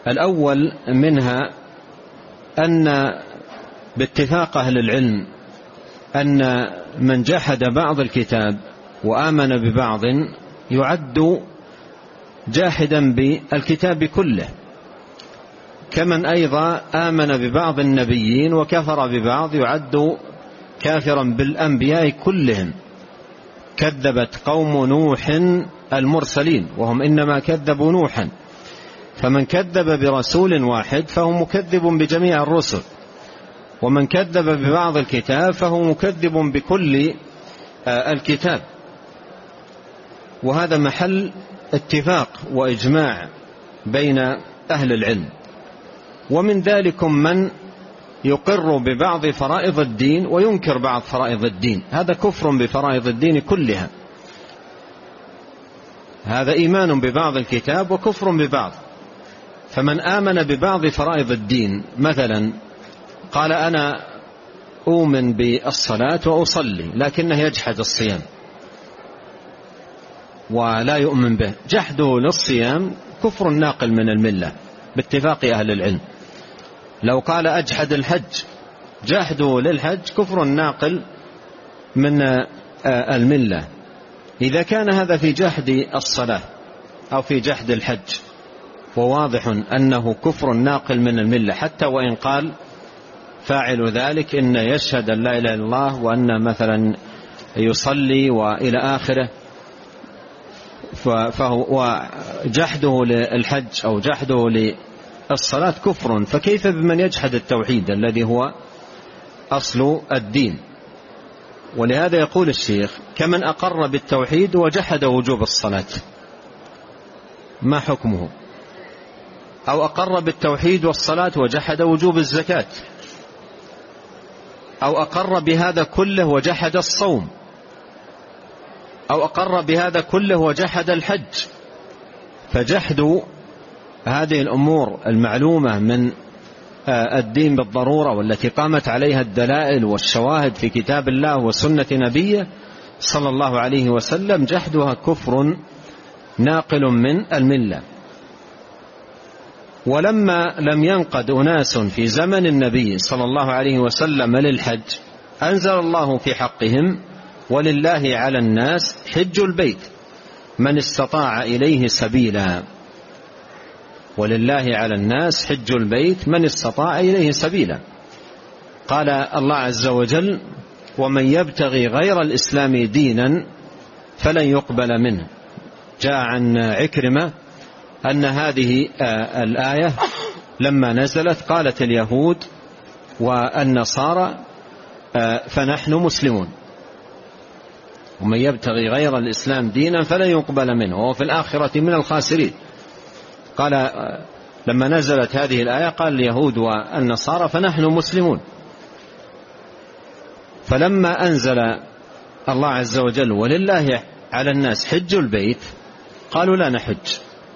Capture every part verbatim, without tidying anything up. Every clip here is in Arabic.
الأول منها أن باتفاق أهل العلم أن من جحد بعض الكتاب وآمن ببعض يعد جاحدا بالكتاب كله، كمن أيضا آمن ببعض النبيين وكفر ببعض يعد كافرا بالأنبياء كلهم. كذبت قوم نوح المرسلين وهم إنما كذبوا نوحا، فمن كذب برسول واحد فهو مكذب بجميع الرسل، ومن كذب ببعض الكتاب فهو مكذب بكل الكتاب. وهذا محل اتفاق وإجماع بين أهل العلم. ومن ذلكم من يقر ببعض فرائض الدين وينكر بعض فرائض الدين، هذا كفر بفرائض الدين كلها، هذا إيمان ببعض الكتاب وكفر ببعض. فمن آمن ببعض فرائض الدين مثلا قال أنا أؤمن بالصلاة وأصلي لكنه يجحد الصيام ولا يؤمن به، جحده للصيام كفر ناقل من الملة باتفاق أهل العلم. لو قال أجحد الحج، جحده للحج كفر ناقل من الملة. إذا كان هذا في جحد الصلاة أو في جحد الحج وواضح أنه كفر ناقل من الملة، حتى وإن قال فاعل ذلك إن يشهد أن لا إله إلا الله وأن مثلا يصلي وإلى آخره، فهو جحده للحج أو جحده للصلاة كفر، فكيف بمن يجحد التوحيد الذي هو أصل الدين؟ ولهذا يقول الشيخ كمن أقر بالتوحيد وجحد وجوب الصلاة ما حكمه؟ أو أقر بالتوحيد والصلاة وجحد وجوب الزكاة، أو أقر بهذا كله وجحد الصوم، أو أقر بهذا كله وجحد الحج. فجحد هذه الأمور المعلومة من الدين بالضرورة والتي قامت عليها الدلائل والشواهد في كتاب الله وسنة نبيه صلى الله عليه وسلم، جحدها كفر ناقل من الملة. ولما لم ينقد أناس في زمن النبي صلى الله عليه وسلم للحج أنزل الله في حقهم ولله على الناس حج البيت من استطاع إليه سبيلا. ولله على الناس حج البيت من استطاع إليه سبيلا. قال الله عز وجل ومن يبتغي غير الإسلام دينا فلن يقبل منه. جاء عن عكرمة أن هذه الآية لما نزلت قالت اليهود والنصارى فنحن مسلمون، ومن يبتغي غير الإسلام دينا فلن يقبل منه وهو في الآخرة من الخاسرين. قال لما نزلت هذه الآية قال اليهود والنصارى فنحن مسلمون. فلما أنزل الله عز وجل ولله على الناس حج البيت قالوا لا نحج،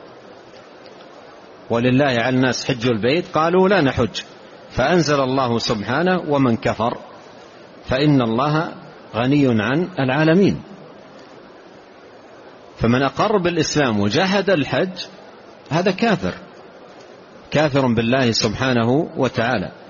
ولله على الناس حج البيت قالوا لا نحج. فأنزل الله سبحانه ومن كفر فإن الله غني عن العالمين. فمن أقر بالإسلام وجحد الحج هذا كافر، كافر بالله سبحانه وتعالى.